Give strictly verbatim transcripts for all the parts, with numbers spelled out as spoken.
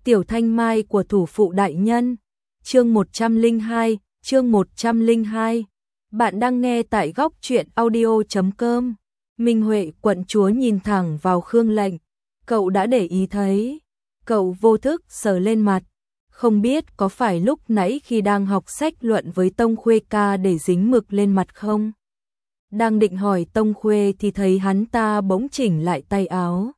Tiểu Thanh Mai của thủ phụ đại nhân. Chương một trăm lẻ hai, chương một trăm lẻ hai. Bạn đang nghe tại góc truyện audio chấm com. Minh Huệ quận chúa nhìn thẳng vào Khương Lệnh, cậu đã để ý thấy, cậu vô thức sờ lên mặt, không biết có phải lúc nãy khi đang học sách luận với Tông Khuê ca để dính mực lên mặt không? Đang định hỏi Tông Khuê thì thấy hắn ta bỗng chỉnh lại tay áo,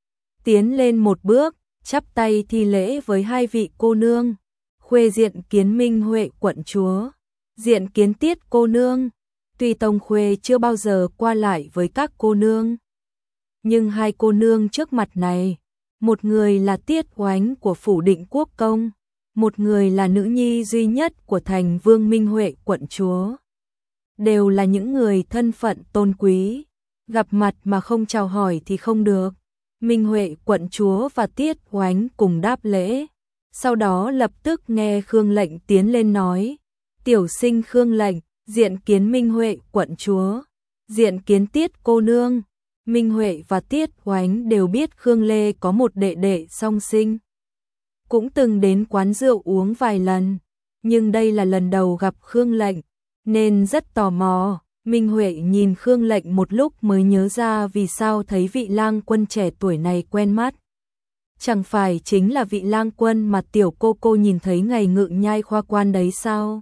tiến lên một bước, chắp tay thi lễ với hai vị cô nương. Khuê diện kiến Minh Huệ quận chúa, diện kiến Tiết cô nương. Tuy Tông Khuê chưa bao giờ qua lại với các cô nương, nhưng hai cô nương trước mặt này, một người là Tiết Oánh của phủ Định Quốc công, một người là nữ nhi duy nhất của thành vương Minh Huệ quận chúa. Đều là những người thân phận tôn quý, gặp mặt mà không chào hỏi thì không được. Minh Huệ quận chúa và Tiết Oánh cùng đáp lễ, sau đó lập tức nghe Khương Lệnh tiến lên nói: "Tiểu sinh Khương Lệnh, diện kiến Minh Huệ quận chúa, diện kiến Tiết cô nương." Minh Huệ và Tiết Oánh đều biết Khương Lê có một đệ đệ song sinh, cũng từng đến quán rượu uống vài lần, nhưng đây là lần đầu gặp Khương Lệnh, nên rất tò mò. Minh Huệ nhìn Khương Lệnh một lúc mới nhớ ra vì sao thấy vị lang quân trẻ tuổi này quen mắt. Chẳng phải chính là vị lang quân mà tiểu cô cô nhìn thấy ngày ngự nhai khoa quan đấy sao?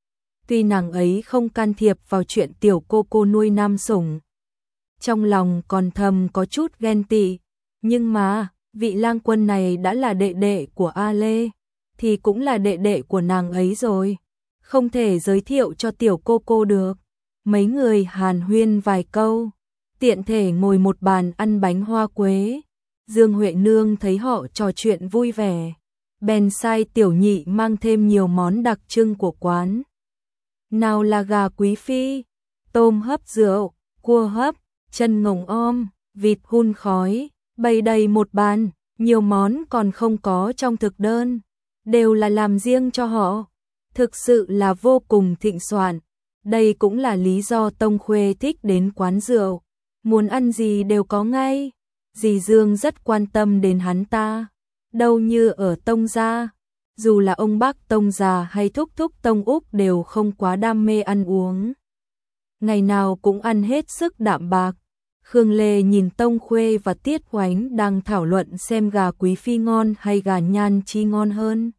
Tuy nàng ấy không can thiệp vào chuyện tiểu cô cô nuôi nam sủng, trong lòng còn thầm có chút ghen tị, nhưng mà vị lang quân này đã là đệ đệ của A Lê, thì cũng là đệ đệ của nàng ấy rồi, không thể giới thiệu cho tiểu cô cô được. Mấy người hàn huyên vài câu, tiện thể ngồi một bàn ăn bánh hoa quế. Dương Huệ Nương thấy họ trò chuyện vui vẻ, bèn sai tiểu nhị mang thêm nhiều món đặc trưng của quán. Nào là gà quý phi, tôm hấp rượu, cua hấp, chân ngỗng om, vịt hun khói, bày đầy một bàn, nhiều món còn không có trong thực đơn, đều là làm riêng cho họ. Thực sự là vô cùng thịnh soạn. Đây cũng là lý do Tông Khuê thích đến quán rượu, muốn ăn gì đều có ngay. Dì Dương rất quan tâm đến hắn ta, đâu như ở Tông gia, dù là ông bác Tông già hay thúc thúc Tông Úc đều không quá đam mê ăn uống, ngày nào cũng ăn hết sức đạm bạc. Khương Lê nhìn Tông Khuê và Tiết Oánh đang thảo luận xem gà quý phi ngon hay gà nhan chi ngon hơn,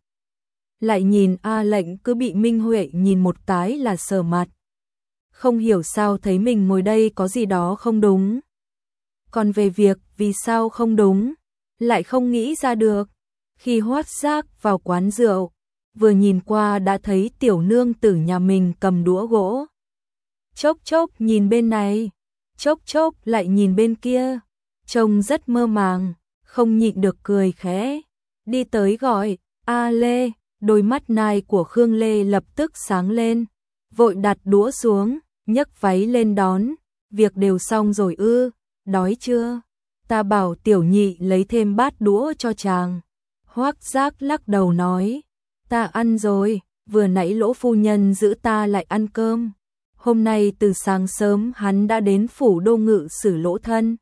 lại nhìn A Lệnh cứ bị Minh Huệ nhìn một cái là sờ mặt, không hiểu sao thấy mình ngồi đây có gì đó không đúng. Còn về việc vì sao không đúng, lại không nghĩ ra được. Khi Hoát Giác vào quán rượu, vừa nhìn qua đã thấy tiểu nương tử nhà mình cầm đũa gỗ, chốc chốc nhìn bên này, chốc chốc lại nhìn bên kia, trông rất mơ màng, không nhịn được cười khẽ, đi tới gọi: "A Lê." Đôi mắt nai của Khương Lê lập tức sáng lên, vội đặt đũa xuống, nhấc váy lên đón: "Việc đều xong rồi ư, đói chưa? Ta bảo tiểu nhị lấy thêm bát đũa cho chàng." Hoắc Giác lắc đầu nói: "Ta ăn rồi, vừa nãy Lỗ phu nhân giữ ta lại ăn cơm. Hôm nay từ sáng sớm hắn đã đến phủ đô ngự sử Lỗ thân,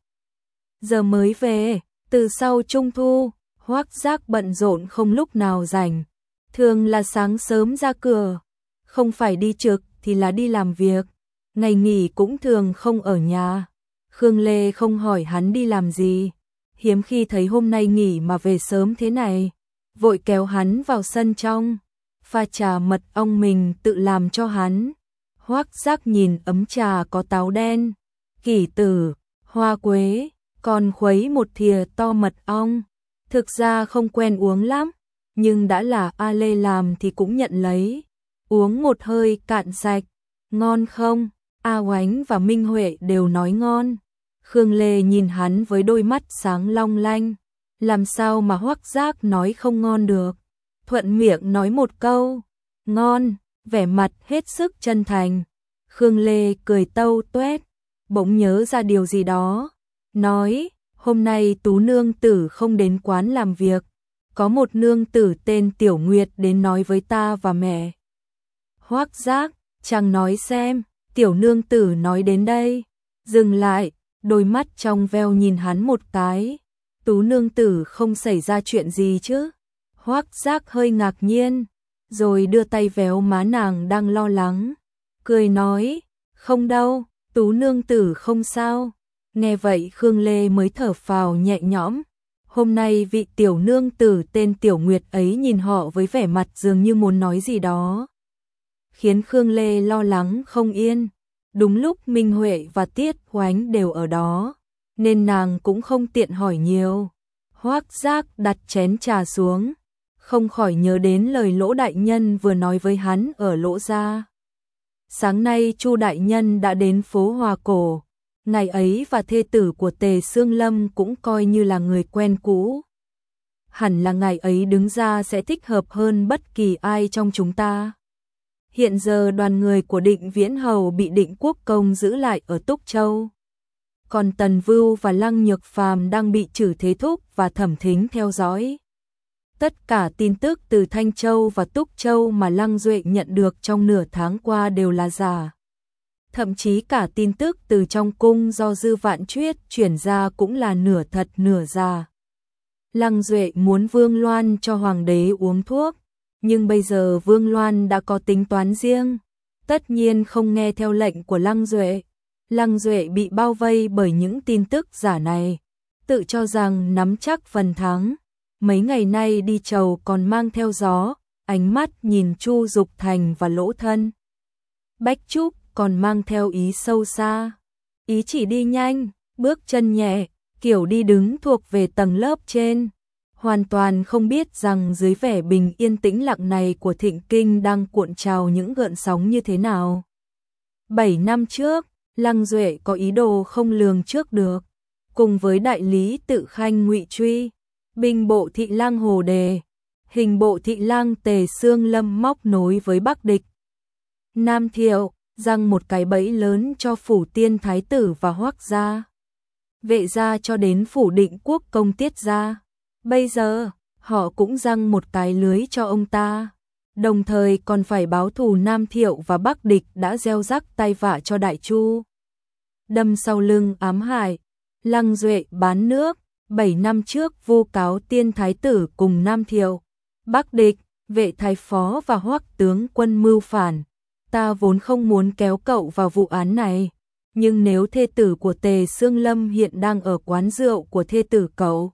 giờ mới về, từ sau trung thu." Hoắc Giác bận rộn không lúc nào rảnh, thường là sáng sớm ra cửa, không phải đi trực thì là đi làm việc, ngày nghỉ cũng thường không ở nhà. Khương Lê không hỏi hắn đi làm gì, hiếm khi thấy hôm nay nghỉ mà về sớm thế này, vội kéo hắn vào sân trong, pha trà mật ong mình tự làm cho hắn. Hoắc Giác nhìn ấm trà có táo đen, kỷ tử, hoa quế, còn khuấy một thìa to mật ong. Thực ra không quen uống lắm, nhưng đã là A Lê làm thì cũng nhận lấy, uống một hơi cạn sạch. "Ngon không?" A Oánh và Minh Huệ đều nói ngon. Khương Lê nhìn hắn với đôi mắt sáng long lanh, làm sao mà Hoắc Giác nói không ngon được, thuận miệng nói một câu "ngon", vẻ mặt hết sức chân thành. Khương Lê cười tâu tuét, bỗng nhớ ra điều gì đó, nói: "Hôm nay Tú nương tử không đến quán làm việc, có một nương tử tên Tiểu Nguyệt đến nói với ta và mẹ." Hoắc Giác: "Chàng nói xem." Tiểu nương tử nói đến đây, dừng lại, đôi mắt trong veo nhìn hắn một cái. "Tú nương tử không xảy ra chuyện gì chứ?" Hoắc Giác hơi ngạc nhiên, rồi đưa tay véo má nàng đang lo lắng, cười nói, không đâu, Tú nương tử không sao. Nghe vậy Khương Lê mới thở phào nhẹ nhõm. Hôm nay vị tiểu nương tử tên Tiểu Nguyệt ấy nhìn họ với vẻ mặt dường như muốn nói gì đó, khiến Khương Lê lo lắng không yên. Đúng lúc Minh Huệ và Tiết Hoánh đều ở đó, nên nàng cũng không tiện hỏi nhiều. Hoắc Giác đặt chén trà xuống, không khỏi nhớ đến lời Lỗ đại nhân vừa nói với hắn ở Lỗ gia. Sáng nay Chu đại nhân đã đến phố Hòa Cổ, ngày ấy và thê tử của Tề Sương Lâm cũng coi như là người quen cũ. Hẳn là ngày ấy đứng ra sẽ thích hợp hơn bất kỳ ai trong chúng ta. Hiện giờ đoàn người của Định Viễn Hầu bị Định Quốc Công giữ lại ở Túc Châu. Còn Tần Vưu và Lăng Nhược Phàm đang bị Trử Thế Thúc và Thẩm Thính theo dõi. Tất cả tin tức từ Thanh Châu và Túc Châu mà Lăng Duệ nhận được trong nửa tháng qua đều là giả. Thậm chí cả tin tức từ trong cung do Dư Vạn Chuyết chuyển ra cũng là nửa thật nửa giả. Lăng Duệ muốn Vương Loan cho hoàng đế uống thuốc, nhưng bây giờ Vương Loan đã có tính toán riêng, tất nhiên không nghe theo lệnh của Lăng Duệ. Lăng Duệ bị bao vây bởi những tin tức giả này, tự cho rằng nắm chắc phần thắng. Mấy ngày nay đi chầu còn mang theo gió, ánh mắt nhìn Chu Dục Thành và Lỗ Thân Bách Trúc còn mang theo ý sâu xa. Ý chỉ đi nhanh, bước chân nhẹ, kiểu đi đứng thuộc về tầng lớp trên, hoàn toàn không biết rằng dưới vẻ bình yên tĩnh lặng này của Thịnh Kinh đang cuộn trào những gợn sóng như thế nào. Bảy năm trước, Lăng Duệ có ý đồ không lường trước được, cùng với đại lý Tự Khanh Ngụy Truy, binh bộ thị lang Hồ Đề, hình bộ thị lang Tề Sương Lâm móc nối với Bắc địch Nam Thiệu, răng một cái bẫy lớn cho phủ Tiên Thái tử và Hoắc gia, Vệ gia cho đến phủ Định Quốc Công Tiết gia. Bây giờ, họ cũng răng một cái lưới cho ông ta, đồng thời còn phải báo thù Nam Thiệu và Bắc địch đã gieo rắc tai vạ cho Đại Chu. Đâm sau lưng ám hại, Lăng Duệ bán nước, bảy năm trước vu cáo Tiên Thái tử cùng Nam Thiệu, Bắc địch, Vệ thái phó và Hoắc tướng quân mưu phản. Ta vốn không muốn kéo cậu vào vụ án này, nhưng nếu thê tử của Tề Sương Lâm hiện đang ở quán rượu của thê tử cậu,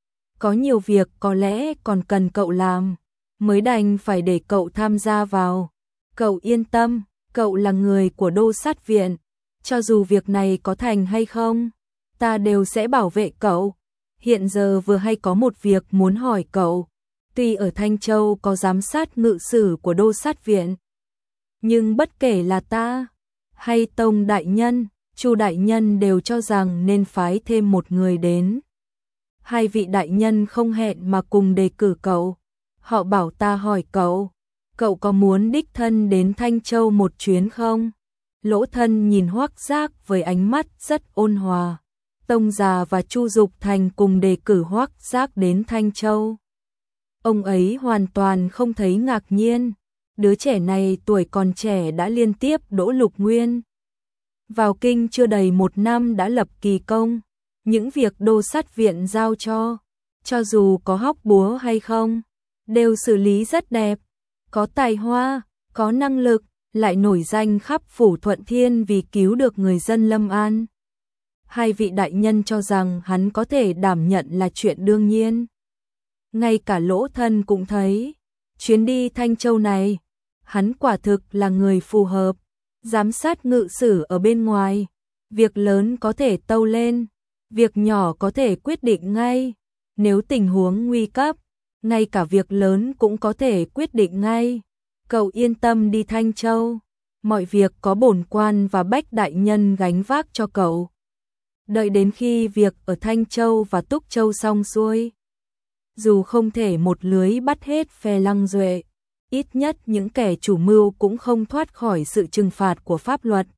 có nhiều việc có lẽ còn cần cậu làm, mới đành phải để cậu tham gia vào. Cậu yên tâm, cậu là người của Đô Sát Viện, cho dù việc này có thành hay không, ta đều sẽ bảo vệ cậu. Hiện giờ vừa hay có một việc muốn hỏi cậu, tuy ở Thanh Châu có giám sát ngự sử của Đô Sát Viện, nhưng bất kể là ta hay Tông đại nhân, Chu đại nhân đều cho rằng nên phái thêm một người đến. Hai vị đại nhân không hẹn mà cùng đề cử cậu. Họ bảo ta hỏi cậu, cậu có muốn đích thân đến Thanh Châu một chuyến không? Lỗ Thân nhìn Hoắc Giác với ánh mắt rất ôn hòa. Tông già và Chu Dục Thành cùng đề cử Hoắc Giác đến Thanh Châu. Ông ấy hoàn toàn không thấy ngạc nhiên. Đứa trẻ này tuổi còn trẻ đã liên tiếp đỗ lục nguyên. Vào kinh chưa đầy một năm đã lập kỳ công. Những việc Đô Sát Viện giao cho, cho dù có hóc búa hay không, đều xử lý rất đẹp. Có tài hoa, có năng lực, lại nổi danh khắp phủ Thuận Thiên vì cứu được người dân Lâm An. Hai vị đại nhân cho rằng hắn có thể đảm nhận là chuyện đương nhiên. Ngay cả Lỗ Thân cũng thấy, chuyến đi Thanh Châu này, hắn quả thực là người phù hợp. Giám sát ngự sử ở bên ngoài, việc lớn có thể tâu lên, việc nhỏ có thể quyết định ngay. Nếu tình huống nguy cấp, ngay cả việc lớn cũng có thể quyết định ngay. Cậu yên tâm đi Thanh Châu, mọi việc có bổn quan và Bách đại nhân gánh vác cho cậu. Đợi đến khi việc ở Thanh Châu và Túc Châu xong xuôi, dù không thể một lưới bắt hết phe Lăng Duệ, ít nhất những kẻ chủ mưu cũng không thoát khỏi sự trừng phạt của pháp luật.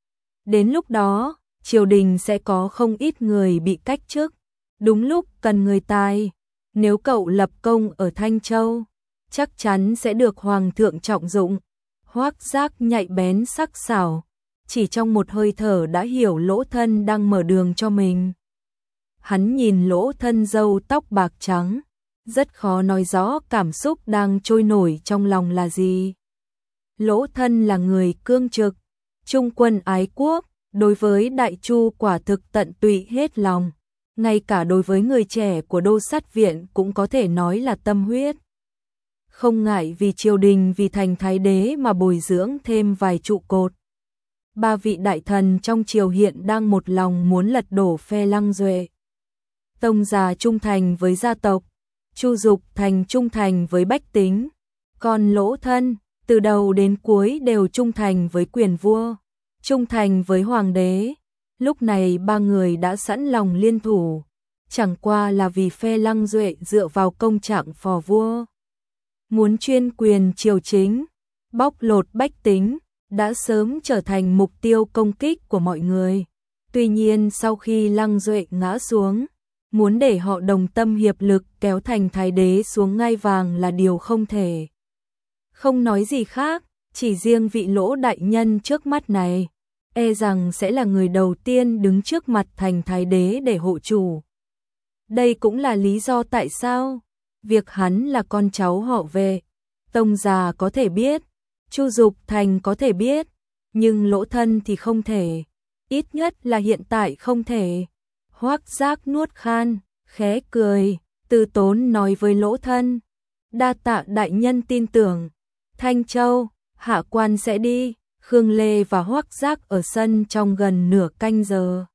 Đến lúc đó, triều đình sẽ có không ít người bị cách chức. Đúng lúc cần người tài, nếu cậu lập công ở Thanh Châu, chắc chắn sẽ được hoàng thượng trọng dụng. Hoắc Giác nhạy bén sắc sảo, chỉ trong một hơi thở đã hiểu Lỗ Thân đang mở đường cho mình. Hắn nhìn Lỗ Thân râu tóc bạc trắng, rất khó nói rõ cảm xúc đang trôi nổi trong lòng là gì. Lỗ Thân là người cương trực, trung quân ái quốc, đối với Đại Chu quả thực tận tụy hết lòng, ngay cả đối với người trẻ của Đô Sát Viện cũng có thể nói là tâm huyết. Không ngại vì triều đình vì thành thái đế mà bồi dưỡng thêm vài trụ cột. Ba vị đại thần trong triều hiện đang một lòng muốn lật đổ phe Lăng Duệ. Tông già trung thành với gia tộc, Chu Dục thành trung thành với bách tính, còn Lỗ Thân từ đầu đến cuối đều trung thành với quyền vua, trung thành với hoàng đế. Lúc này ba người đã sẵn lòng liên thủ, chẳng qua là vì phe Lăng Duệ dựa vào công trạng phò vua, muốn chuyên quyền triều chính, bóc lột bách tính, đã sớm trở thành mục tiêu công kích của mọi người. Tuy nhiên sau khi Lăng Duệ ngã xuống, muốn để họ đồng tâm hiệp lực kéo thành thái đế xuống ngai vàng là điều không thể. Không nói gì khác, chỉ riêng vị Lỗ đại nhân trước mắt này, e rằng sẽ là người đầu tiên đứng trước mặt thành thái đế để hộ chủ. Đây cũng là lý do tại sao việc hắn là con cháu họ Vệ, Tông già có thể biết, Chu Dục thành có thể biết, nhưng Lỗ Thân thì không thể, ít nhất là hiện tại không thể. Hoắc Giác nuốt khan, khẽ cười, từ tốn nói với Lỗ Thân, đa tạ đại nhân tin tưởng, Thanh Châu, hạ quan sẽ đi. Khương Lê và Hoắc Giác ở sân trong gần nửa canh giờ.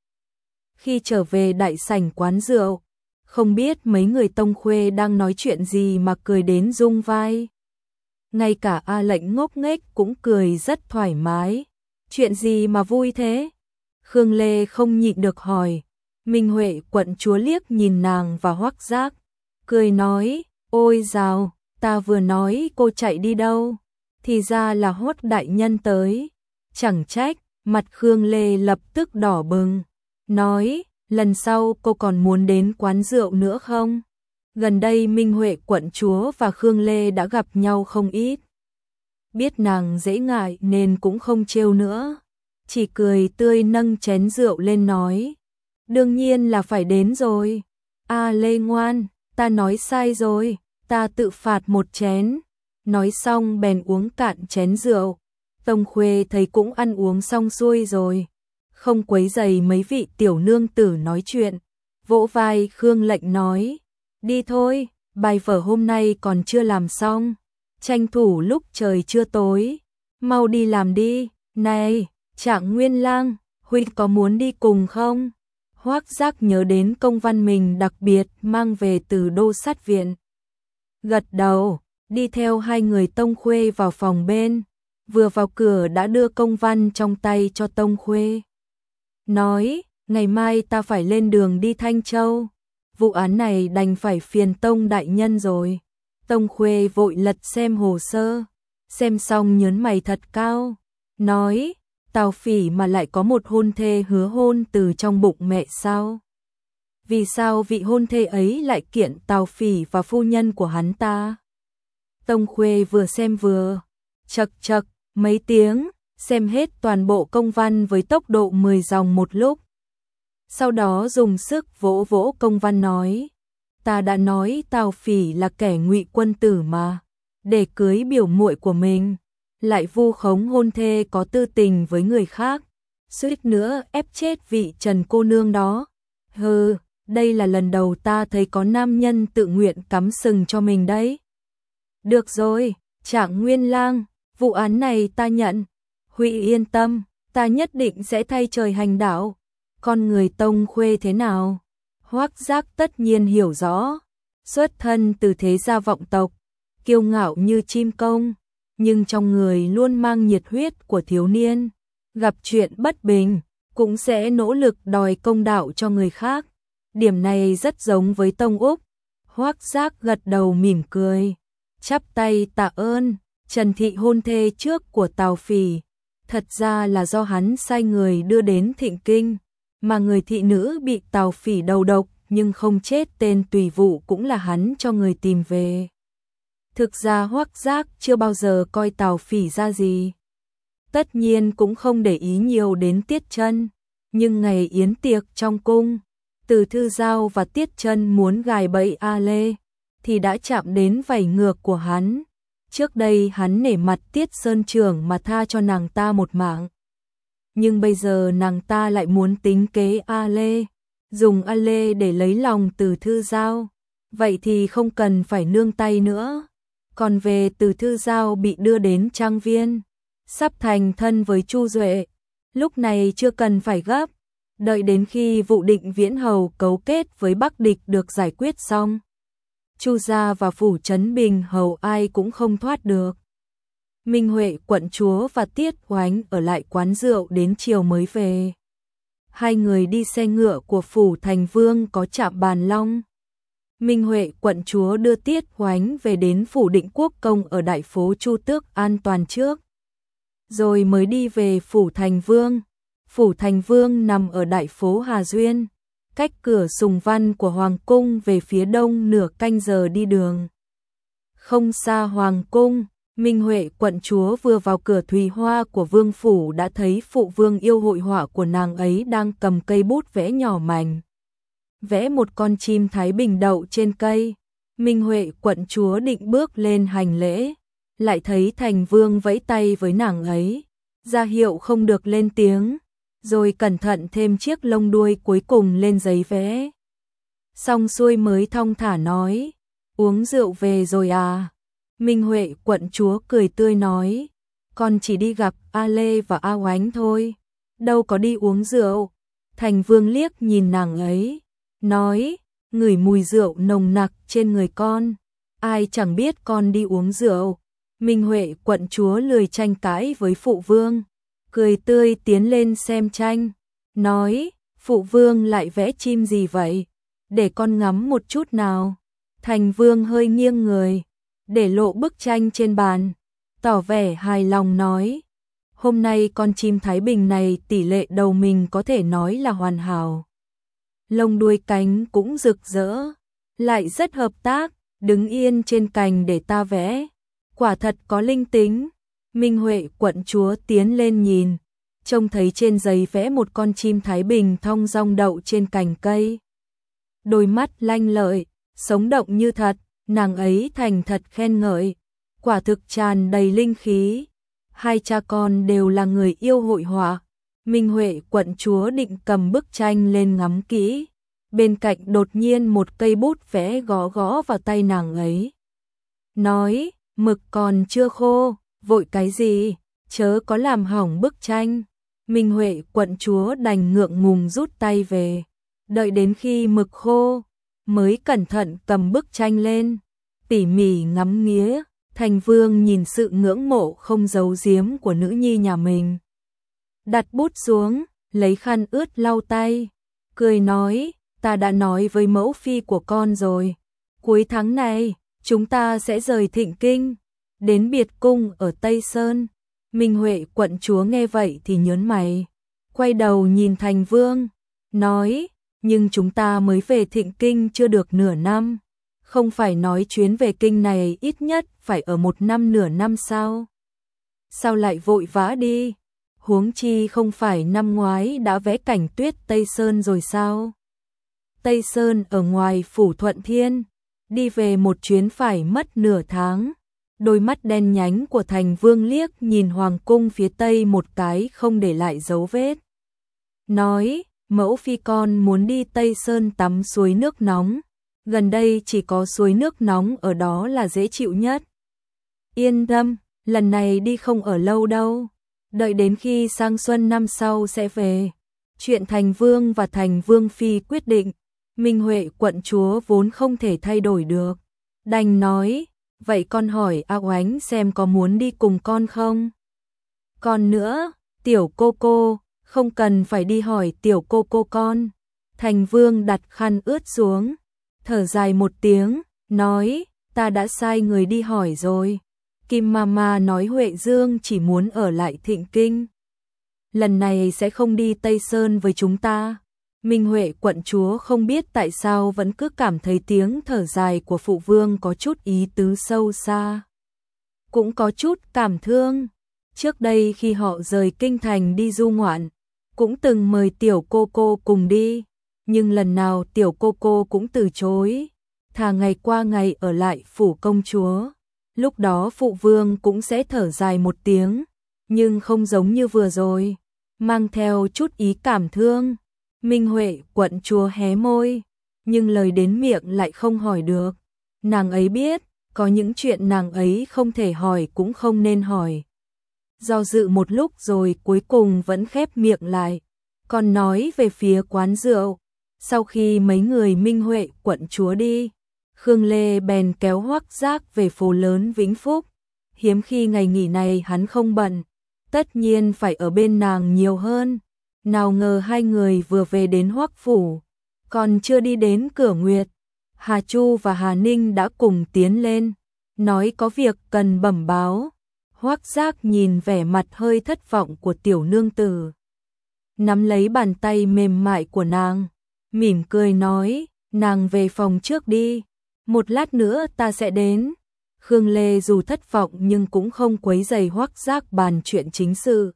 Khi trở về đại sảnh quán rượu, không biết mấy người Tông Khuê đang nói chuyện gì mà cười đến rung vai. Ngay cả A Lệnh ngốc nghếch cũng cười rất thoải mái. Chuyện gì mà vui thế? Khương Lê không nhịn được hỏi. Minh Huệ quận chúa liếc nhìn nàng và Hoắc Giác, cười nói, ôi dào, ta vừa nói cô chạy đi đâu, thì ra là Hoắc đại nhân tới. Chẳng trách, mặt Khương Lê lập tức đỏ bừng, nói, lần sau cô còn muốn đến quán rượu nữa không? Gần đây Minh Huệ quận chúa và Khương Lê đã gặp nhau không ít. Biết nàng dễ ngại nên cũng không trêu nữa, chỉ cười tươi nâng chén rượu lên nói, đương nhiên là phải đến rồi. A Lê ngoan, ta nói sai rồi, ta tự phạt một chén. Nói xong bèn uống cạn chén rượu. Tông Khuê thấy cũng ăn uống xong xuôi rồi, không quấy rầy mấy vị tiểu nương tử nói chuyện, vỗ vai Khương Lệnh nói, đi thôi, bài vở hôm nay còn chưa làm xong, tranh thủ lúc trời chưa tối, mau đi làm đi. Này, Trạng Nguyên Lang, huynh có muốn đi cùng không? Hoắc Giác nhớ đến công văn mình đặc biệt mang về từ Đô Sát Viện, gật đầu, đi theo hai người Tông Khuê vào phòng bên. Vừa vào cửa đã đưa công văn trong tay cho Tông Khuê, nói, ngày mai ta phải lên đường đi Thanh Châu, vụ án này đành phải phiền Tông đại nhân rồi. Tông Khuê vội lật xem hồ sơ, xem xong nhớn mày thật cao, nói, Tào Phỉ mà lại có một hôn thê hứa hôn từ trong bụng mẹ sao? Vì sao vị hôn thê ấy lại kiện Tào Phỉ và phu nhân của hắn ta? Tông Khuê vừa xem vừa chậc chậc mấy tiếng, xem hết toàn bộ công văn với tốc độ mười dòng một lúc. Sau đó dùng sức vỗ vỗ công văn nói, ta đã nói Tào Phỉ là kẻ ngụy quân tử mà, để cưới biểu muội của mình, lại vu khống hôn thê có tư tình với người khác, suýt nữa ép chết vị Trần cô nương đó. Hừ, đây là lần đầu ta thấy có nam nhân tự nguyện cắm sừng cho mình đấy. Được rồi, Trạng Nguyên Lang, vụ án này ta nhận. Huy yên tâm, ta nhất định sẽ thay trời hành đạo. Con người Tông Khuê thế nào? Hoắc Giác tất nhiên hiểu rõ, xuất thân từ thế gia vọng tộc, kiêu ngạo như chim công, nhưng trong người luôn mang nhiệt huyết của thiếu niên, gặp chuyện bất bình cũng sẽ nỗ lực đòi công đạo cho người khác. Điểm này rất giống với Tông Úc. Hoắc Giác gật đầu mỉm cười, chắp tay tạ ơn. Trần thị hôn thê trước của Tào Phỉ, thật ra là do hắn sai người đưa đến Thịnh Kinh, mà người thị nữ bị Tào Phỉ đầu độc nhưng không chết tên tùy vụ cũng là hắn cho người tìm về. Thực ra Hoắc Giác chưa bao giờ coi Tào Phỉ ra gì. Tất nhiên cũng không để ý nhiều đến Tiết Chân, nhưng ngày yến tiệc trong cung, Từ Thư Giao và Tiết Chân muốn gài bẫy A Lê, thì đã chạm đến vảy ngược của hắn. Trước đây hắn nể mặt Tiết Sơn trưởng mà tha cho nàng ta một mạng. Nhưng bây giờ nàng ta lại muốn tính kế A Lê, dùng A Lê để lấy lòng Từ Thư Giao. Vậy thì không cần phải nương tay nữa. Còn về Từ Thư Giao bị đưa đến trang viên, sắp thành thân với Chu Duệ, lúc này chưa cần phải gấp, đợi đến khi vụ Định Viễn Hầu cấu kết với Bắc địch được giải quyết xong, Chu gia và phủ Trấn Bình Hầu ai cũng không thoát được. Minh Huệ quận chúa và Tiết Oánh ở lại quán rượu đến chiều mới về. Hai người đi xe ngựa của phủ Thành Vương có chạm bàn long. Minh Huệ quận chúa đưa Tiết Oánh về đến phủ Định Quốc Công ở đại phố Chu Tước an toàn trước, rồi mới đi về phủ Thành Vương. Phủ Thành Vương nằm ở đại phố Hà Duyên, cách cửa Sùng Văn của Hoàng cung về phía đông nửa canh giờ đi đường. Không xa Hoàng cung, Minh Huệ quận chúa vừa vào cửa Thùy Hoa của vương phủ đã thấy phụ vương yêu hội họa của nàng ấy đang cầm cây bút vẽ nhỏ mảnh, vẽ một con chim Thái Bình đậu trên cây. Minh Huệ quận chúa định bước lên hành lễ, lại thấy Thành Vương vẫy tay với nàng ấy, ra hiệu không được lên tiếng, rồi cẩn thận thêm chiếc lông đuôi cuối cùng lên giấy vẽ. Xong xuôi mới thong thả nói, uống rượu về rồi à? Minh Huệ quận chúa cười tươi nói, con chỉ đi gặp A Lê và A Oánh thôi, đâu có đi uống rượu. Thành Vương liếc nhìn nàng ấy, nói, ngửi mùi rượu nồng nặc trên người con, ai chẳng biết con đi uống rượu. Minh Huệ quận chúa lười tranh cãi với phụ vương, cười tươi tiến lên xem tranh, nói, phụ vương lại vẽ chim gì vậy? Để con ngắm một chút nào. Thành Vương hơi nghiêng người, để lộ bức tranh trên bàn, tỏ vẻ hài lòng nói, hôm nay con chim Thái Bình này tỷ lệ đầu mình có thể nói là hoàn hảo. Lông đuôi cánh cũng rực rỡ, lại rất hợp tác, đứng yên trên cành để ta vẽ, quả thật có linh tính. Minh Huệ quận chúa tiến lên nhìn, trông thấy trên giấy vẽ một con chim Thái Bình thong dong đậu trên cành cây. Đôi mắt lanh lợi, sống động như thật, nàng ấy thành thật khen ngợi, quả thực tràn đầy linh khí. Hai cha con đều là người yêu hội họa. Minh Huệ quận chúa định cầm bức tranh lên ngắm kỹ, bên cạnh đột nhiên một cây bút vẽ gõ gõ vào tay nàng ấy. Nói, mực còn chưa khô, vội cái gì, chớ có làm hỏng bức tranh. Minh Huệ quận chúa đành ngượng ngùng rút tay về, đợi đến khi mực khô, mới cẩn thận cầm bức tranh lên, tỉ mỉ ngắm nghía. Thành Vương nhìn sự ngưỡng mộ không giấu giếm của nữ nhi nhà mình, đặt bút xuống, lấy khăn ướt lau tay, cười nói, ta đã nói với mẫu phi của con rồi, cuối tháng này, chúng ta sẽ rời Thịnh Kinh, đến biệt cung ở Tây Sơn. Minh Huệ quận chúa nghe vậy thì nhớn mày, quay đầu nhìn Thành Vương, nói, nhưng chúng ta mới về Thịnh Kinh chưa được nửa năm, không phải nói chuyến về kinh này ít nhất phải ở một năm nửa năm sao? Sao lại vội vã đi? Huống chi không phải năm ngoái đã vẽ cảnh tuyết Tây Sơn rồi sao? Tây Sơn ở ngoài phủ Thuận Thiên, đi về một chuyến phải mất nửa tháng. Đôi mắt đen nhánh của Thành Vương liếc nhìn hoàng cung phía tây một cái không để lại dấu vết. Nói, mẫu phi con muốn đi Tây Sơn tắm suối nước nóng. Gần đây chỉ có suối nước nóng ở đó là dễ chịu nhất. Yên tâm, lần này đi không ở lâu đâu. Đợi đến khi sang xuân năm sau sẽ về. Chuyện Thành Vương và Thành Vương Phi quyết định, Minh Huệ quận chúa vốn không thể thay đổi được. Đành nói, vậy con hỏi A Oánh xem có muốn đi cùng con không? Còn nữa, tiểu cô cô, không cần phải đi hỏi tiểu cô cô con. Thành Vương đặt khăn ướt xuống, thở dài một tiếng, nói, ta đã sai người đi hỏi rồi. Kim Mama nói Huệ Dương chỉ muốn ở lại Thịnh Kinh, lần này sẽ không đi Tây Sơn với chúng ta. Minh Huệ quận chúa không biết tại sao vẫn cứ cảm thấy tiếng thở dài của phụ vương có chút ý tứ sâu xa, cũng có chút cảm thương. Trước đây khi họ rời kinh thành đi du ngoạn, cũng từng mời tiểu cô cô cùng đi, nhưng lần nào tiểu cô cô cũng từ chối. thà ngày qua ngày ở lại phủ công chúa. Lúc đó phụ vương cũng sẽ thở dài một tiếng, nhưng không giống như vừa rồi, mang theo chút ý cảm thương. Minh Huệ quận chúa hé môi, nhưng lời đến miệng lại không hỏi được. Nàng ấy biết, có những chuyện nàng ấy không thể hỏi cũng không nên hỏi. Do dự một lúc rồi cuối cùng vẫn khép miệng lại, còn nói về phía quán rượu. Sau khi mấy người Minh Huệ quận chúa đi, Khương Lê bèn kéo Hoắc Giác về phố lớn Vĩnh Phúc. Hiếm khi ngày nghỉ này hắn không bận, tất nhiên phải ở bên nàng nhiều hơn. Nào ngờ hai người vừa về đến Hoắc phủ, còn chưa đi đến cửa Nguyệt, Hà Chu và Hà Ninh đã cùng tiến lên, nói có việc cần bẩm báo. Hoắc Giác nhìn vẻ mặt hơi thất vọng của tiểu nương tử, nắm lấy bàn tay mềm mại của nàng, mỉm cười nói, nàng về phòng trước đi, một lát nữa ta sẽ đến. Khương Lê dù thất vọng nhưng cũng không quấy rầy Hoắc Giác bàn chuyện chính sự.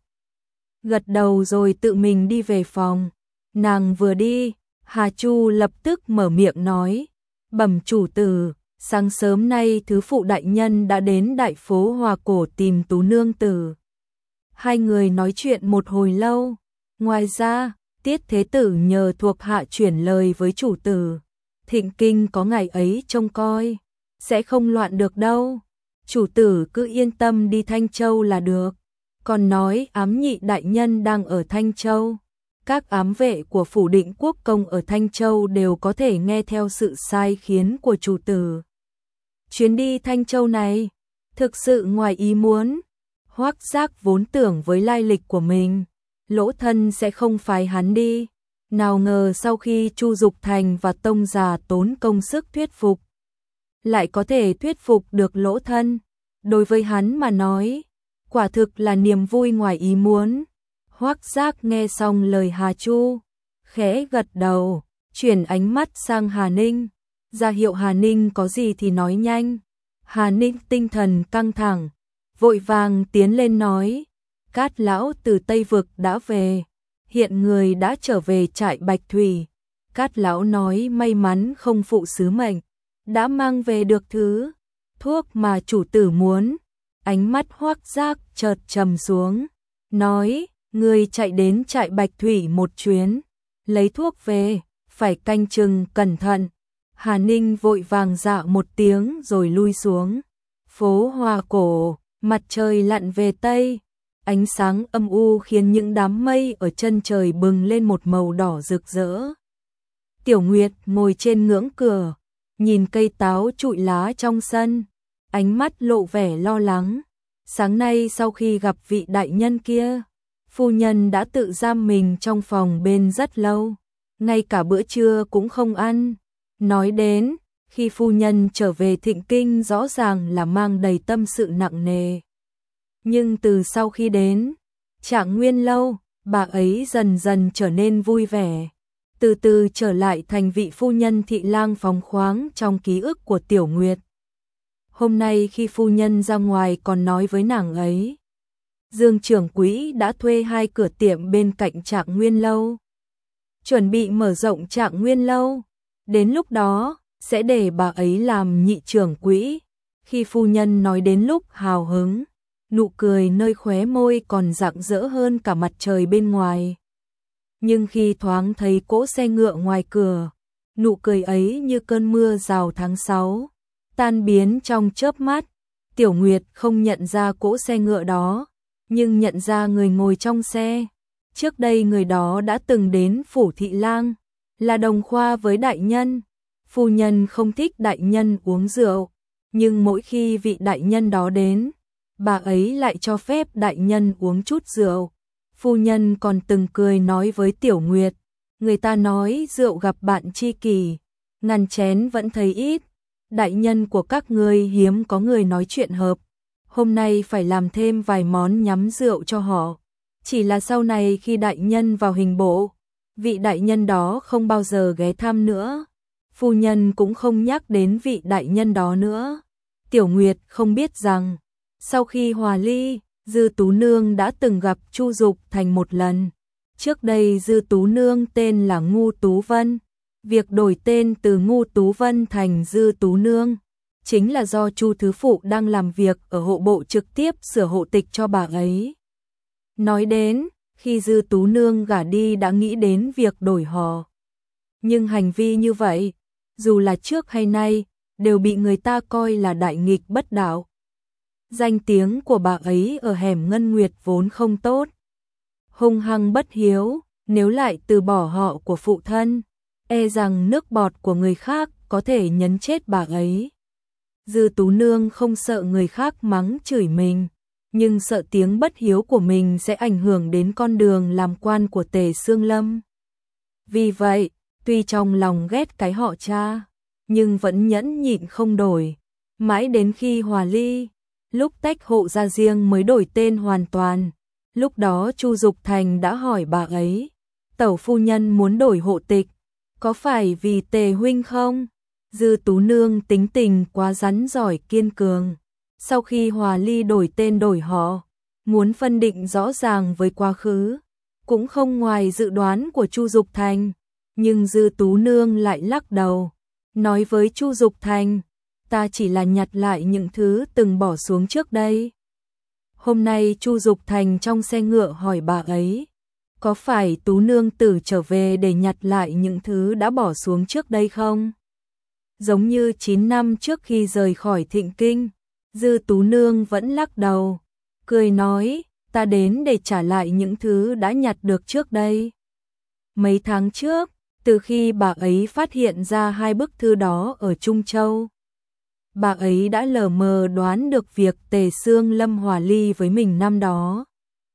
Gật đầu rồi tự mình đi về phòng. Nàng vừa đi, Hà Chu lập tức mở miệng nói, bẩm chủ tử, sáng sớm nay thứ phụ đại nhân đã đến đại phố Hòa Cổ tìm Tú nương tử. Hai người nói chuyện một hồi lâu. Ngoài ra, Tiết Thế Tử nhờ thuộc hạ chuyển lời với chủ tử, Thịnh Kinh có ngày ấy trông coi, sẽ không loạn được đâu. Chủ tử cứ yên tâm đi Thanh Châu là được. Còn nói ám nhị đại nhân đang ở Thanh Châu. Các ám vệ của phủ Định Quốc công ở Thanh Châu đều có thể nghe theo sự sai khiến của chủ tử. Chuyến đi Thanh Châu này thực sự ngoài ý muốn. Hoắc Giác vốn tưởng với lai lịch của mình, Lỗ Thân sẽ không phái hắn đi. Nào ngờ sau khi Chu Dục Thành và Tông già tốn công sức thuyết phục, lại có thể thuyết phục được Lỗ Thân. Đối với hắn mà nói, quả thực là niềm vui ngoài ý muốn. Hoắc Giác nghe xong lời Hà Chu, khẽ gật đầu, chuyển ánh mắt sang Hà Ninh, ra hiệu Hà Ninh có gì thì nói nhanh. Hà Ninh tinh thần căng thẳng, vội vàng tiến lên nói, Cát lão từ Tây Vực đã về, hiện người đã trở về trại Bạch Thủy. Cát lão nói may mắn không phụ sứ mệnh, đã mang về được thứ thuốc mà chủ tử muốn. Ánh mắt Hoắc Giác chợt trầm xuống, nói, người chạy đến trại Bạch Thủy một chuyến, lấy thuốc về, phải canh chừng cẩn thận. Hà Ninh vội vàng dạ một tiếng rồi lui xuống. Phố Hòa Cổ, mặt trời lặn về Tây, ánh sáng âm u khiến những đám mây ở chân trời bừng lên một màu đỏ rực rỡ. Tiểu Nguyệt ngồi trên ngưỡng cửa, nhìn cây táo trụi lá trong sân, ánh mắt lộ vẻ lo lắng. Sáng nay sau khi gặp vị đại nhân kia, phu nhân đã tự giam mình trong phòng bên rất lâu, ngay cả bữa trưa cũng không ăn. Nói đến, khi phu nhân trở về Thịnh Kinh rõ ràng là mang đầy tâm sự nặng nề. Nhưng từ sau khi đến Trạng Nguyên lâu, bà ấy dần dần trở nên vui vẻ, từ từ trở lại thành vị phu nhân thị lang phóng khoáng trong ký ức của Tiểu Nguyệt. Hôm nay khi phu nhân ra ngoài còn nói với nàng ấy, Dương trưởng quỹ đã thuê hai cửa tiệm bên cạnh Trạng Nguyên lâu, chuẩn bị mở rộng Trạng Nguyên lâu, đến lúc đó sẽ để bà ấy làm nhị trưởng quỹ. Khi phu nhân nói đến lúc hào hứng, nụ cười nơi khóe môi còn rạng rỡ hơn cả mặt trời bên ngoài. Nhưng khi thoáng thấy cỗ xe ngựa ngoài cửa, nụ cười ấy như cơn mưa rào tháng sáu, tan biến trong chớp mắt. Tiểu Nguyệt không nhận ra cỗ xe ngựa đó, nhưng nhận ra người ngồi trong xe. Trước đây người đó đã từng đến phủ thị lang, là đồng khoa với đại nhân. Phu nhân không thích đại nhân uống rượu, nhưng mỗi khi vị đại nhân đó đến, bà ấy lại cho phép đại nhân uống chút rượu. Phu nhân còn từng cười nói với Tiểu Nguyệt, người ta nói rượu gặp bạn tri kỷ, ngàn chén vẫn thấy ít. Đại nhân của các ngươi hiếm có người nói chuyện hợp, hôm nay phải làm thêm vài món nhắm rượu cho họ. Chỉ là sau này khi đại nhân vào hình bộ, vị đại nhân đó không bao giờ ghé thăm nữa. Phu nhân cũng không nhắc đến vị đại nhân đó nữa. Tiểu Nguyệt không biết rằng, sau khi hòa ly, Dư Tú Nương đã từng gặp Chu Dục Thành một lần. Trước đây Dư Tú Nương tên là Ngu Tú Vân, Việc đổi tên từ Ngu Tú Vân thành Dư Tú Nương chính là do Chu Thứ Phụ đang làm việc ở hộ bộ trực tiếp sửa hộ tịch cho bà ấy. Nói đến, khi Dư Tú Nương gả đi đã nghĩ đến việc đổi họ. Nhưng hành vi như vậy, dù là trước hay nay, đều bị người ta coi là đại nghịch bất đạo. Danh tiếng của bà ấy ở hẻm Ngân Nguyệt vốn không tốt. Hung hăng bất hiếu, nếu lại từ bỏ họ của phụ thân, e rằng nước bọt của người khác có thể nhấn chết bà ấy. Dư Tú Nương không sợ người khác mắng chửi mình, nhưng sợ tiếng bất hiếu của mình sẽ ảnh hưởng đến con đường làm quan của Tề Xương Lâm. Vì vậy, tuy trong lòng ghét cái họ cha, nhưng vẫn nhẫn nhịn không đổi, mãi đến khi hòa ly, lúc tách hộ ra riêng mới đổi tên hoàn toàn. Lúc đó Chu Dục Thành đã hỏi bà ấy, tẩu phu nhân muốn đổi hộ tịch, có phải vì Tề huynh không? Dư Tú Nương tính tình quá rắn giỏi kiên cường. Sau khi hòa ly đổi tên đổi họ, muốn phân định rõ ràng với quá khứ, cũng không ngoài dự đoán của Chu Dục Thành. Nhưng Dư Tú Nương lại lắc đầu, nói với Chu Dục Thành, ta chỉ là nhặt lại những thứ từng bỏ xuống trước đây. Hôm nay Chu Dục Thành trong xe ngựa hỏi bà ấy, có phải Tú Nương tử trở về để nhặt lại những thứ đã bỏ xuống trước đây không? Giống như chín năm trước khi rời khỏi Thịnh Kinh, Dư Tú Nương vẫn lắc đầu, cười nói, ta đến để trả lại những thứ đã nhặt được trước đây. Mấy tháng trước, từ khi bà ấy phát hiện ra hai bức thư đó ở Trung Châu, bà ấy đã lờ mờ đoán được việc Tề Xương Lâm hòa ly với mình năm đó.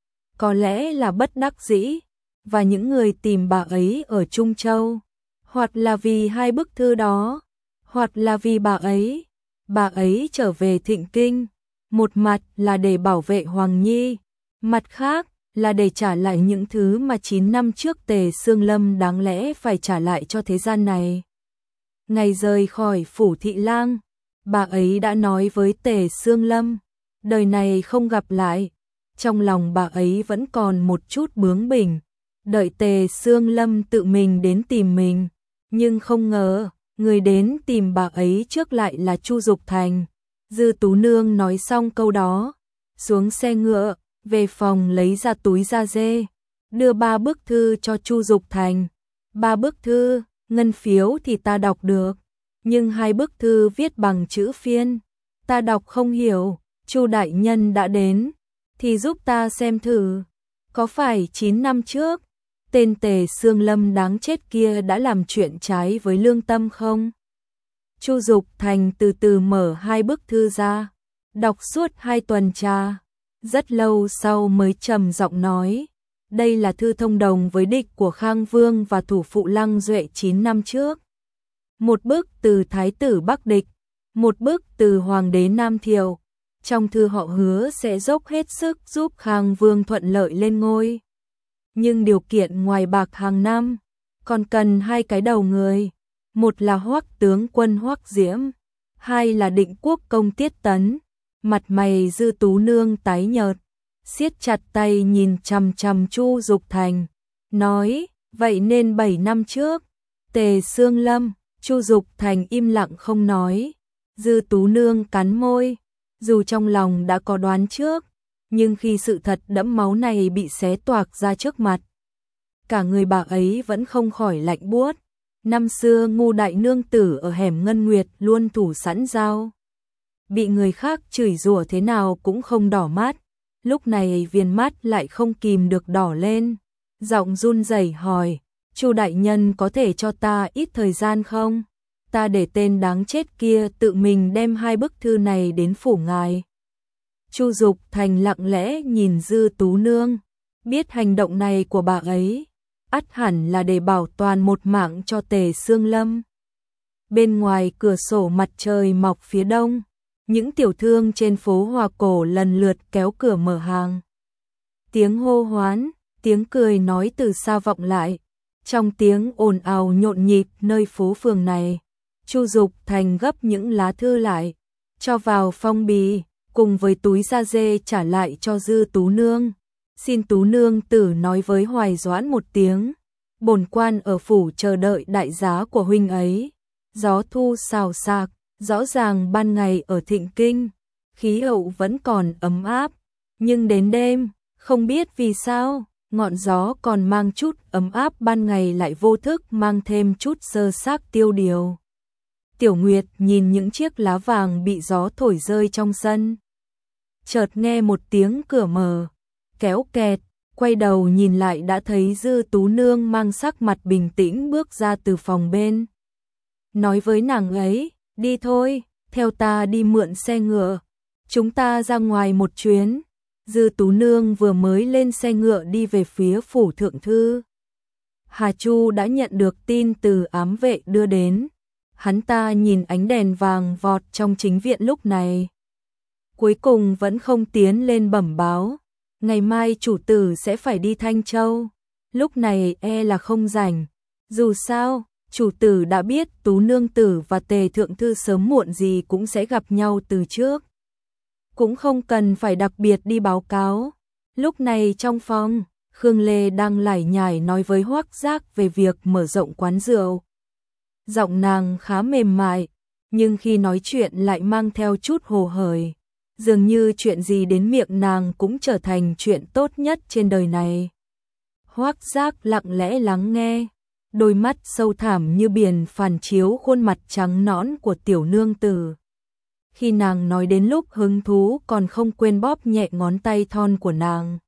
Có lẽ là bất đắc dĩ, và những người tìm bà ấy ở Trung Châu, hoặc là vì hai bức thư đó, hoặc là vì bà ấy, bà ấy trở về Thịnh Kinh, một mặt là để bảo vệ Hoàng Nhi, mặt khác là để trả lại những thứ mà chín năm trước Tề Xương Lâm đáng lẽ phải trả lại cho thế gian này. Ngày rời khỏi phủ Thị Lang, bà ấy đã nói với Tề Xương Lâm, đời này không gặp lại. Trong lòng bà ấy vẫn còn một chút bướng bỉnh, đợi Tề Xương Lâm tự mình đến tìm mình, nhưng không ngờ, người đến tìm bà ấy trước lại là Chu Dục Thành. Dư Tú Nương nói xong câu đó, xuống xe ngựa, về phòng lấy ra túi da dê, đưa ba bức thư cho Chu Dục Thành. Ba bức thư, ngân phiếu thì ta đọc được, nhưng hai bức thư viết bằng chữ Phiên, ta đọc không hiểu. Chu đại nhân đã đến, thì giúp ta xem thử, có phải chín năm trước, tên Tề Xương Lâm đáng chết kia đã làm chuyện trái với lương tâm không? Chu Dục Thành từ từ mở hai bức thư ra, đọc suốt hai tuần trà, rất lâu sau mới trầm giọng nói, đây là thư thông đồng với địch của Khang Vương và thủ phụ Lăng Duệ chín năm trước. Một bức từ Thái tử Bắc Địch, một bức từ Hoàng đế Nam Thiều. Trong thư họ hứa sẽ dốc hết sức giúp Khang Vương thuận lợi lên ngôi. Nhưng điều kiện ngoài bạc hàng năm, còn cần hai cái đầu người. Một là Hoắc tướng quân Hoắc Diễm, hai là Định Quốc công Tiết Tấn. Mặt mày Dư Tú Nương tái nhợt, siết chặt tay nhìn chằm chằm Chu Dục Thành, nói, vậy nên bảy năm trước, Tề Xương Lâm. Chu Dục Thành im lặng không nói. Dư Tú Nương cắn môi, dù trong lòng đã có đoán trước, nhưng khi sự thật đẫm máu này bị xé toạc ra trước mặt, cả người bà ấy vẫn không khỏi lạnh buốt. Năm xưa Ngu đại nương tử ở hẻm Ngân Nguyệt luôn thủ sẵn dao, bị người khác chửi rủa thế nào cũng không đỏ mắt, lúc này viền mắt lại không kìm được đỏ lên, giọng run rẩy hỏi, Chu đại nhân có thể cho ta ít thời gian không? Ta để tên đáng chết kia tự mình đem hai bức thư này đến phủ ngài. Chu Dục Thành lặng lẽ nhìn Dư Tú Nương, biết hành động này của bà ấy, ắt hẳn là để bảo toàn một mạng cho Tề Xương Lâm. Bên ngoài cửa sổ mặt trời mọc phía đông, những tiểu thương trên phố Hòa Cổ lần lượt kéo cửa mở hàng. Tiếng hô hoán, tiếng cười nói từ xa vọng lại, trong tiếng ồn ào nhộn nhịp nơi phố phường này. Chu Dục Thành gấp những lá thư lại, cho vào phong bì, cùng với túi da dê trả lại cho Dư Tú Nương. Xin Tú Nương tử nói với Hoài Doãn một tiếng, bổn quan ở phủ chờ đợi đại giá của huynh ấy. Gió thu xào xạc, rõ ràng ban ngày ở Thịnh Kinh, khí hậu vẫn còn ấm áp, nhưng đến đêm, không biết vì sao, ngọn gió còn mang chút ấm áp ban ngày lại vô thức mang thêm chút sơ xác tiêu điều. Tiểu Nguyệt nhìn những chiếc lá vàng bị gió thổi rơi trong sân. Chợt nghe một tiếng cửa mở, kéo kẹt, quay đầu nhìn lại đã thấy Dư Tú Nương mang sắc mặt bình tĩnh bước ra từ phòng bên. Nói với nàng ấy, đi thôi, theo ta đi mượn xe ngựa, chúng ta ra ngoài một chuyến. Dư Tú Nương vừa mới lên xe ngựa đi về phía phủ thượng thư. Hà Chu đã nhận được tin từ ám vệ đưa đến. Hắn ta nhìn ánh đèn vàng vọt trong chính viện lúc này. Cuối cùng vẫn không tiến lên bẩm báo. Ngày mai chủ tử sẽ phải đi Thanh Châu. Lúc này e là không rảnh. Dù sao, chủ tử đã biết Tú Nương Tử và Tề Thượng Thư sớm muộn gì cũng sẽ gặp nhau từ trước. Cũng không cần phải đặc biệt đi báo cáo. Lúc này trong phòng, Khương Lê đang lải nhải nói với Hoắc Giác về việc mở rộng quán rượu. Giọng nàng khá mềm mại, nhưng khi nói chuyện lại mang theo chút hồ hởi. Dường như chuyện gì đến miệng nàng cũng trở thành chuyện tốt nhất trên đời này. Hoắc Giác lặng lẽ lắng nghe, đôi mắt sâu thẳm như biển phản chiếu khuôn mặt trắng nõn của tiểu nương tử. Khi nàng nói đến lúc hứng thú còn không quên bóp nhẹ ngón tay thon của nàng.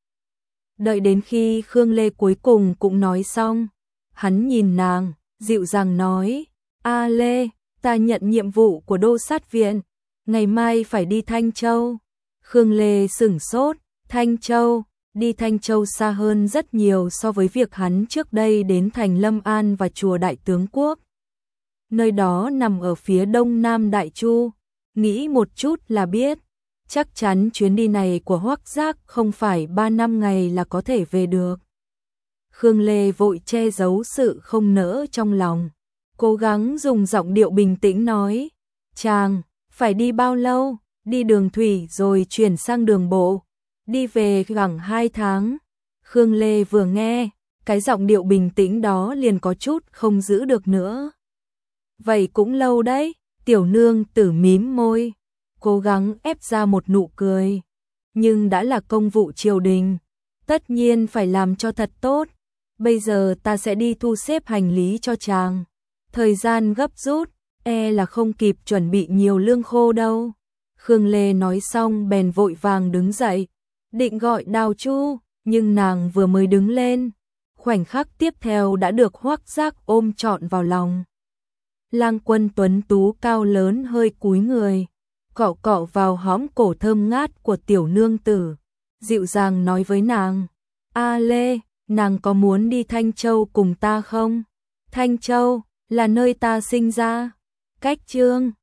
Đợi đến khi Khương Lê cuối cùng cũng nói xong, hắn nhìn nàng, dịu dàng nói, A Lê, ta nhận nhiệm vụ của đô sát viện, ngày mai phải đi Thanh Châu. Khương Lê sửng sốt, Thanh Châu, đi Thanh Châu xa hơn rất nhiều so với việc hắn trước đây đến thành Lâm An và chùa Đại Tướng Quốc. Nơi đó nằm ở phía đông nam Đại Chu, nghĩ một chút là biết, chắc chắn chuyến đi này của Hoắc Giác không phải ba năm ngày là có thể về được. Khương Lê vội che giấu sự không nỡ trong lòng, cố gắng dùng giọng điệu bình tĩnh nói, chàng, phải đi bao lâu, đi đường thủy rồi chuyển sang đường bộ, đi về khoảng hai tháng. Khương Lê vừa nghe, cái giọng điệu bình tĩnh đó liền có chút không giữ được nữa. Vậy cũng lâu đấy, tiểu nương tử mím môi, cố gắng ép ra một nụ cười. Nhưng đã là công vụ triều đình, tất nhiên phải làm cho thật tốt. Bây giờ ta sẽ đi thu xếp hành lý cho chàng. Thời gian gấp rút, e là không kịp chuẩn bị nhiều lương khô đâu. Khương Lê nói xong bèn vội vàng đứng dậy, định gọi Đào Chu, nhưng nàng vừa mới đứng lên, khoảnh khắc tiếp theo đã được Hoắc Giác ôm trọn vào lòng. Lang Quân tuấn tú cao lớn hơi cúi người, cọ cọ vào hõm cổ thơm ngát của tiểu nương tử, dịu dàng nói với nàng, A Lê, nàng có muốn đi Thanh Châu cùng ta không? Thanh Châu là nơi ta sinh ra, cách Chương